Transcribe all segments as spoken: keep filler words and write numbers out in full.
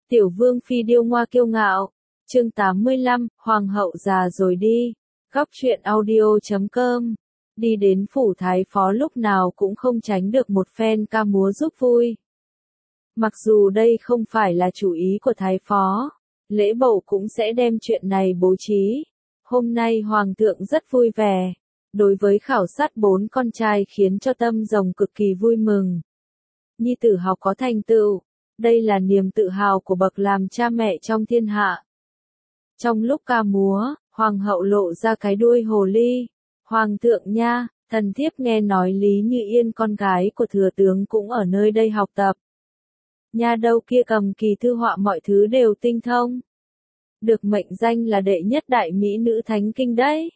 Tiểu vương phi điêu ngoa kiêu ngạo. Chương tám mươi lăm, Hoàng hậu già rồi đi. Góc truyện audio chấm com. Đi đến phủ thái phó lúc nào cũng không tránh được một phen ca múa giúp vui. Mặc dù đây không phải là chủ ý của thái phó, lễ bầu cũng sẽ đem chuyện này bố trí. Hôm nay hoàng thượng rất vui vẻ. Đối với khảo sát bốn con trai khiến cho tâm rồng cực kỳ vui mừng. Nhi tử học có thành tựu. Đây là niềm tự hào của bậc làm cha mẹ trong thiên hạ. Trong lúc ca múa, hoàng hậu lộ ra cái đuôi hồ ly. Hoàng thượng nha, thần thiếp nghe nói Lý Như Yên con gái của thừa tướng cũng ở nơi đây học tập. Nha đâu kia cầm kỳ thư họa mọi thứ đều tinh thông. Được mệnh danh là đệ nhất đại mỹ nữ thánh kinh đấy.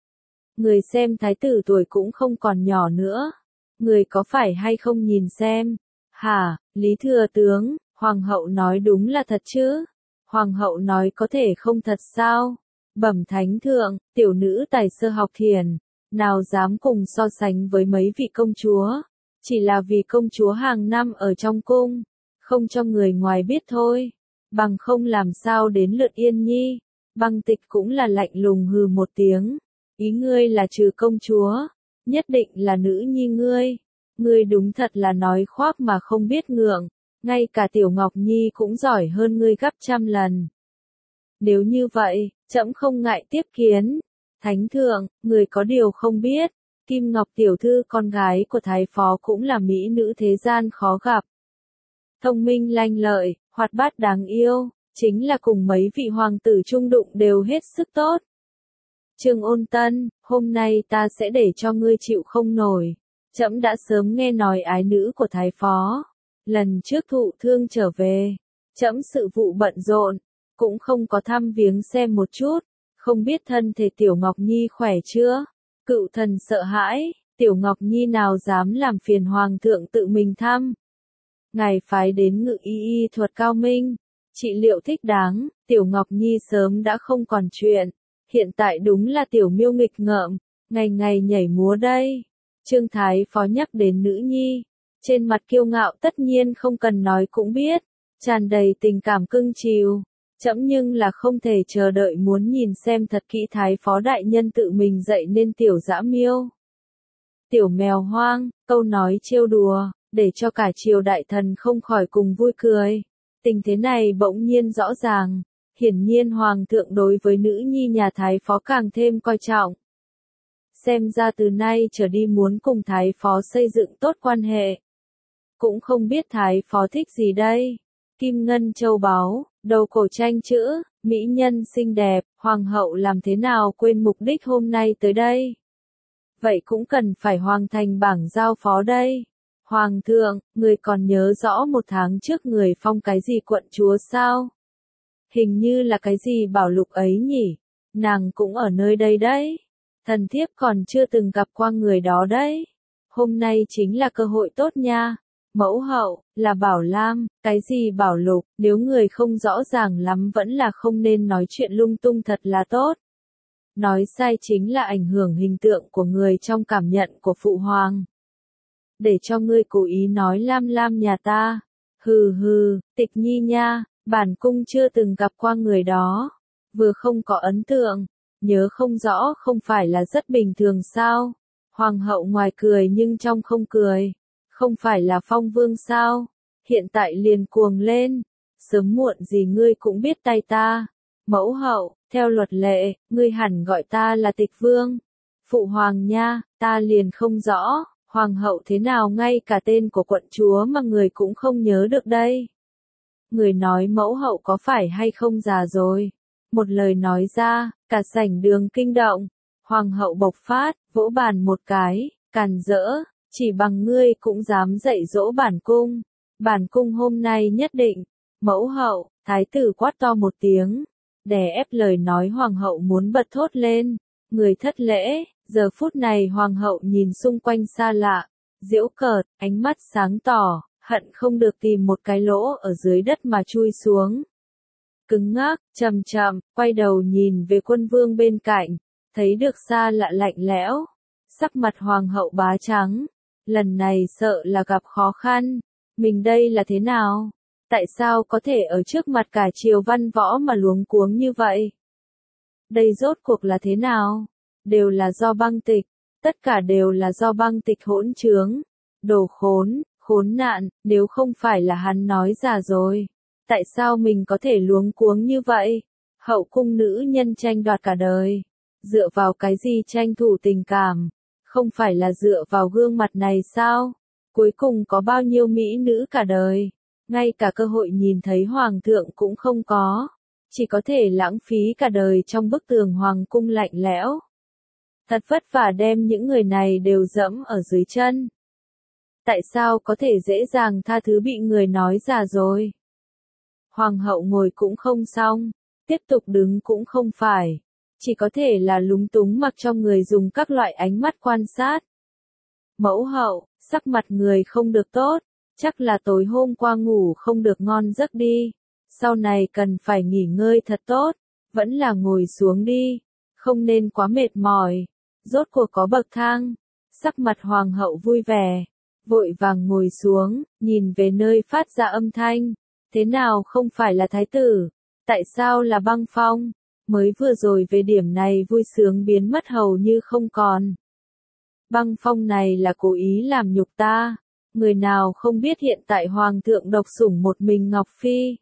Người xem thái tử tuổi cũng không còn nhỏ nữa. Người có phải hay không nhìn xem? Hả, Lý thừa tướng, hoàng hậu nói đúng là thật chứ? Hoàng hậu nói có thể không thật sao? Bẩm thánh thượng, tiểu nữ tài sơ học thiền, nào dám cùng so sánh với mấy vị công chúa? Chỉ là vì công chúa hàng năm ở trong cung, không cho người ngoài biết thôi. Bằng không làm sao đến lượt Yên Nhi. Băng Tịch cũng là lạnh lùng hừ một tiếng. Ý ngươi là trừ công chúa, nhất định là nữ nhi ngươi. Ngươi đúng thật là nói khoác mà không biết ngượng, ngay cả Tiểu Ngọc Nhi cũng giỏi hơn ngươi gấp trăm lần. Nếu như vậy, trẫm không ngại tiếp kiến. Thánh thượng, người có điều không biết, Kim Ngọc tiểu thư con gái của thái phó cũng là mỹ nữ thế gian khó gặp. Thông minh lanh lợi, hoạt bát đáng yêu, chính là cùng mấy vị hoàng tử chung đụng đều hết sức tốt. Trương Ôn Tân, hôm nay ta sẽ để cho ngươi chịu không nổi. Trẫm đã sớm nghe nói ái nữ của thái phó. Lần trước thụ thương trở về, trẫm sự vụ bận rộn, cũng không có thăm viếng xem một chút, không biết thân thể Tiểu Ngọc Nhi khỏe chưa? Cựu thần sợ hãi, Tiểu Ngọc Nhi nào dám làm phiền hoàng thượng tự mình thăm. Ngài phái đến ngự y y thuật cao minh, trị liệu thích đáng, Tiểu Ngọc Nhi sớm đã không còn chuyện, hiện tại đúng là tiểu miêu nghịch ngợm, ngày ngày nhảy múa đây. Trương thái phó nhắc đến nữ nhi, trên mặt kiêu ngạo tất nhiên không cần nói cũng biết, tràn đầy tình cảm cưng chiều. Trẫm nhưng là không thể chờ đợi muốn nhìn xem thật kỹ thái phó đại nhân tự mình dạy nên tiểu dã miêu. Tiểu mèo hoang, câu nói trêu đùa, để cho cả triều đại thần không khỏi cùng vui cười. Tình thế này bỗng nhiên rõ ràng, hiển nhiên hoàng thượng đối với nữ nhi nhà thái phó càng thêm coi trọng. Xem ra từ nay trở đi muốn cùng thái phó xây dựng tốt quan hệ. Cũng không biết thái phó thích gì đây. Kim ngân châu báu, đầu cổ tranh chữ, mỹ nhân xinh đẹp, hoàng hậu làm thế nào quên mục đích hôm nay tới đây. Vậy cũng cần phải hoàn thành bảng giao phó đây. Hoàng thượng, người còn nhớ rõ một tháng trước người phong cái gì quận chúa sao? Hình như là cái gì bảo lục ấy nhỉ? Nàng cũng ở nơi đây đấy. Thần thiếp còn chưa từng gặp qua người đó đấy. Hôm nay chính là cơ hội tốt nha. Mẫu hậu, là Bảo Lam, cái gì Bảo Lục, nếu người không rõ ràng lắm vẫn là không nên nói chuyện lung tung thật là tốt. Nói sai chính là ảnh hưởng hình tượng của người trong cảm nhận của Phụ Hoàng. Để cho ngươi cố ý nói Lam Lam nhà ta. Hừ hừ, Tịch Nhi nha, bản cung chưa từng gặp qua người đó. Vừa không có ấn tượng, nhớ không rõ không phải là rất bình thường sao. Hoàng hậu ngoài cười nhưng trong không cười. Không phải là Phong Vương sao? Hiện tại liền cuồng lên. Sớm muộn gì ngươi cũng biết tay ta. Mẫu hậu, theo luật lệ, ngươi hẳn gọi ta là Tịch Vương. Phụ hoàng nha, ta liền không rõ, hoàng hậu thế nào ngay cả tên của quận chúa mà người cũng không nhớ được đây. Người nói mẫu hậu có phải hay không già rồi? Một lời nói ra, cả sảnh đường kinh động. Hoàng hậu bộc phát, vỗ bàn một cái, càn rỡ. Chỉ bằng ngươi cũng dám dạy dỗ bản cung. Bản cung hôm nay nhất định. Mẫu hậu, thái tử quát to một tiếng. Đè ép lời nói hoàng hậu muốn bật thốt lên. Người thất lễ, giờ phút này hoàng hậu nhìn xung quanh xa lạ. Giễu cợt, ánh mắt sáng tỏ, hận không được tìm một cái lỗ ở dưới đất mà chui xuống. Cứng ngắc, chậm chậm, quay đầu nhìn về quân vương bên cạnh. Thấy được xa lạ lạnh lẽo. Sắc mặt hoàng hậu bá trắng. Lần này sợ là gặp khó khăn. Mình đây là thế nào? Tại sao có thể ở trước mặt cả triều văn võ mà luống cuống như vậy? Đây rốt cuộc là thế nào? Đều là do băng tịch, tất cả đều là do băng tịch hỗn trướng. Đồ khốn, khốn nạn, nếu không phải là hắn nói già rồi. Tại sao mình có thể luống cuống như vậy? Hậu cung nữ nhân tranh đoạt cả đời. Dựa vào cái gì tranh thủ tình cảm? Không phải là dựa vào gương mặt này sao? Cuối cùng có bao nhiêu mỹ nữ cả đời? Ngay cả cơ hội nhìn thấy hoàng thượng cũng không có. Chỉ có thể lãng phí cả đời trong bức tường hoàng cung lạnh lẽo. Thật vất vả đem những người này đều dẫm ở dưới chân. Tại sao có thể dễ dàng tha thứ bị người nói già rồi? Hoàng hậu ngồi cũng không xong, tiếp tục đứng cũng không phải. Chỉ có thể là lúng túng mặc cho người dùng các loại ánh mắt quan sát. Mẫu hậu, sắc mặt người không được tốt, chắc là tối hôm qua ngủ không được ngon giấc đi. Sau này cần phải nghỉ ngơi thật tốt, vẫn là ngồi xuống đi, không nên quá mệt mỏi. Rốt cuộc có bậc thang, sắc mặt hoàng hậu vui vẻ, vội vàng ngồi xuống, nhìn về nơi phát ra âm thanh. Thế nào không phải là thái tử? Tại sao là Băng Phong? Mới vừa rồi về điểm này vui sướng biến mất hầu như không còn. Băng Phong này là cố ý làm nhục ta. Người nào không biết hiện tại hoàng thượng độc sủng một mình Ngọc Phi.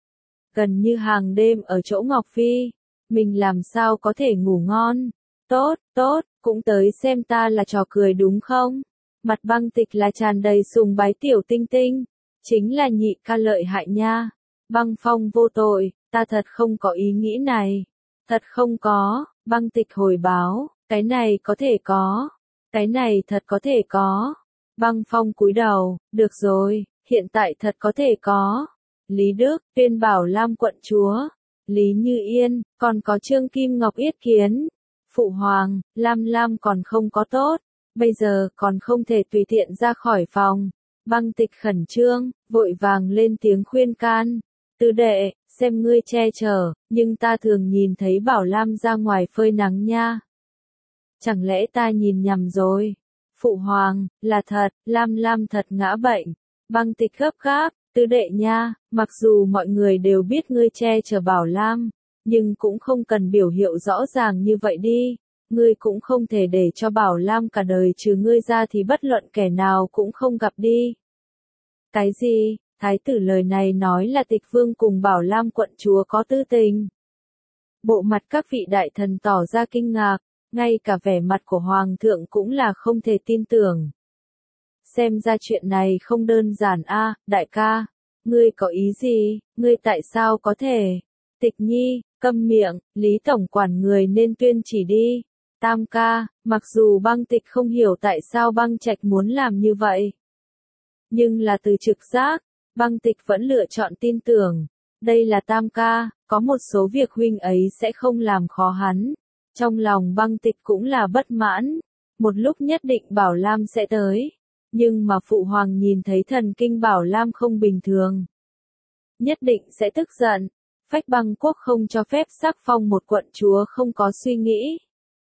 Gần như hàng đêm ở chỗ Ngọc Phi. Mình làm sao có thể ngủ ngon? Tốt, tốt, cũng tới xem ta là trò cười đúng không? Mặt băng tịch là tràn đầy sùng bái tiểu tinh tinh. Chính là nhị ca lợi hại nha. Băng Phong vô tội, ta thật không có ý nghĩ này. Thật không có, băng tịch hồi báo, cái này có thể có. Cái này thật có thể có. Băng Phong cúi đầu, được rồi, hiện tại thật có thể có. Lý Đức, Tuyên Bảo Lam quận chúa, Lý Như Yên, còn có Trương Kim Ngọc yết kiến. Phụ hoàng, Lam Lam còn không có tốt, bây giờ còn không thể tùy tiện ra khỏi phòng. Băng tịch khẩn trương, vội vàng lên tiếng khuyên can. Tứ đệ, xem ngươi che chở, nhưng ta thường nhìn thấy Bảo Lam ra ngoài phơi nắng nha. Chẳng lẽ ta nhìn nhầm rồi? Phụ hoàng, là thật, Lam Lam thật ngã bệnh. Băng tịch gấp gáp, tứ đệ nha, mặc dù mọi người đều biết ngươi che chở Bảo Lam, nhưng cũng không cần biểu hiệu rõ ràng như vậy đi. Ngươi cũng không thể để cho Bảo Lam cả đời trừ ngươi ra thì bất luận kẻ nào cũng không gặp đi. Cái gì? Thái tử lời này nói là Tịch Vương cùng Bảo Lam quận chúa có tư tình. Bộ mặt các vị đại thần tỏ ra kinh ngạc, ngay cả vẻ mặt của hoàng thượng cũng là không thể tin tưởng. Xem ra chuyện này không đơn giản a, đại ca, ngươi có ý gì, ngươi tại sao có thể? Tịch Nhi, câm miệng, Lý tổng quản người nên tuyên chỉ đi. Tam ca, mặc dù Băng Tịch không hiểu tại sao Băng Trạch muốn làm như vậy, nhưng là từ trực giác, Băng Tịch vẫn lựa chọn tin tưởng. Đây là Tam ca, có một số việc huynh ấy sẽ không làm khó hắn. Trong lòng Băng Tịch cũng là bất mãn. Một lúc nhất định Bảo Lam sẽ tới. Nhưng mà phụ hoàng nhìn thấy thần kinh Bảo Lam không bình thường, nhất định sẽ tức giận. Phách Băng quốc không cho phép sắc phong một quận chúa không có suy nghĩ.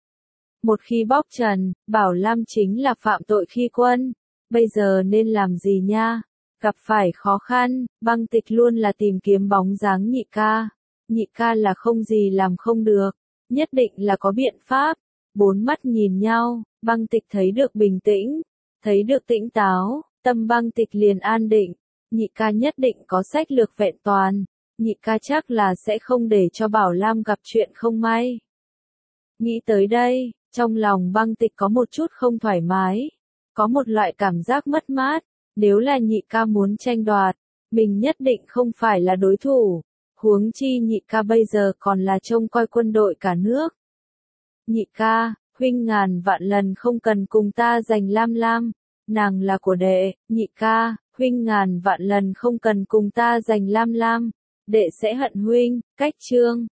Một khi bóc trần, Bảo Lam chính là phạm tội khi quân. Bây giờ nên làm gì nha? Gặp phải khó khăn, Băng Tịch luôn là tìm kiếm bóng dáng nhị ca. Nhị ca là không gì làm không được, nhất định là có biện pháp. Bốn mắt nhìn nhau, Băng Tịch thấy được bình tĩnh, thấy được tĩnh táo, tâm Băng Tịch liền an định. Nhị ca nhất định có sách lược vẹn toàn, nhị ca chắc là sẽ không để cho Bảo Lam gặp chuyện không may. Nghĩ tới đây, trong lòng Băng Tịch có một chút không thoải mái, có một loại cảm giác mất mát. Nếu là nhị ca muốn tranh đoạt, mình nhất định không phải là đối thủ. Huống chi nhị ca bây giờ còn là trông coi quân đội cả nước. Nhị ca, huynh ngàn vạn lần không cần cùng ta giành Lam Lam, nàng là của đệ. Nhị ca, huynh ngàn vạn lần không cần cùng ta giành Lam Lam, đệ sẽ hận huynh. Cách chương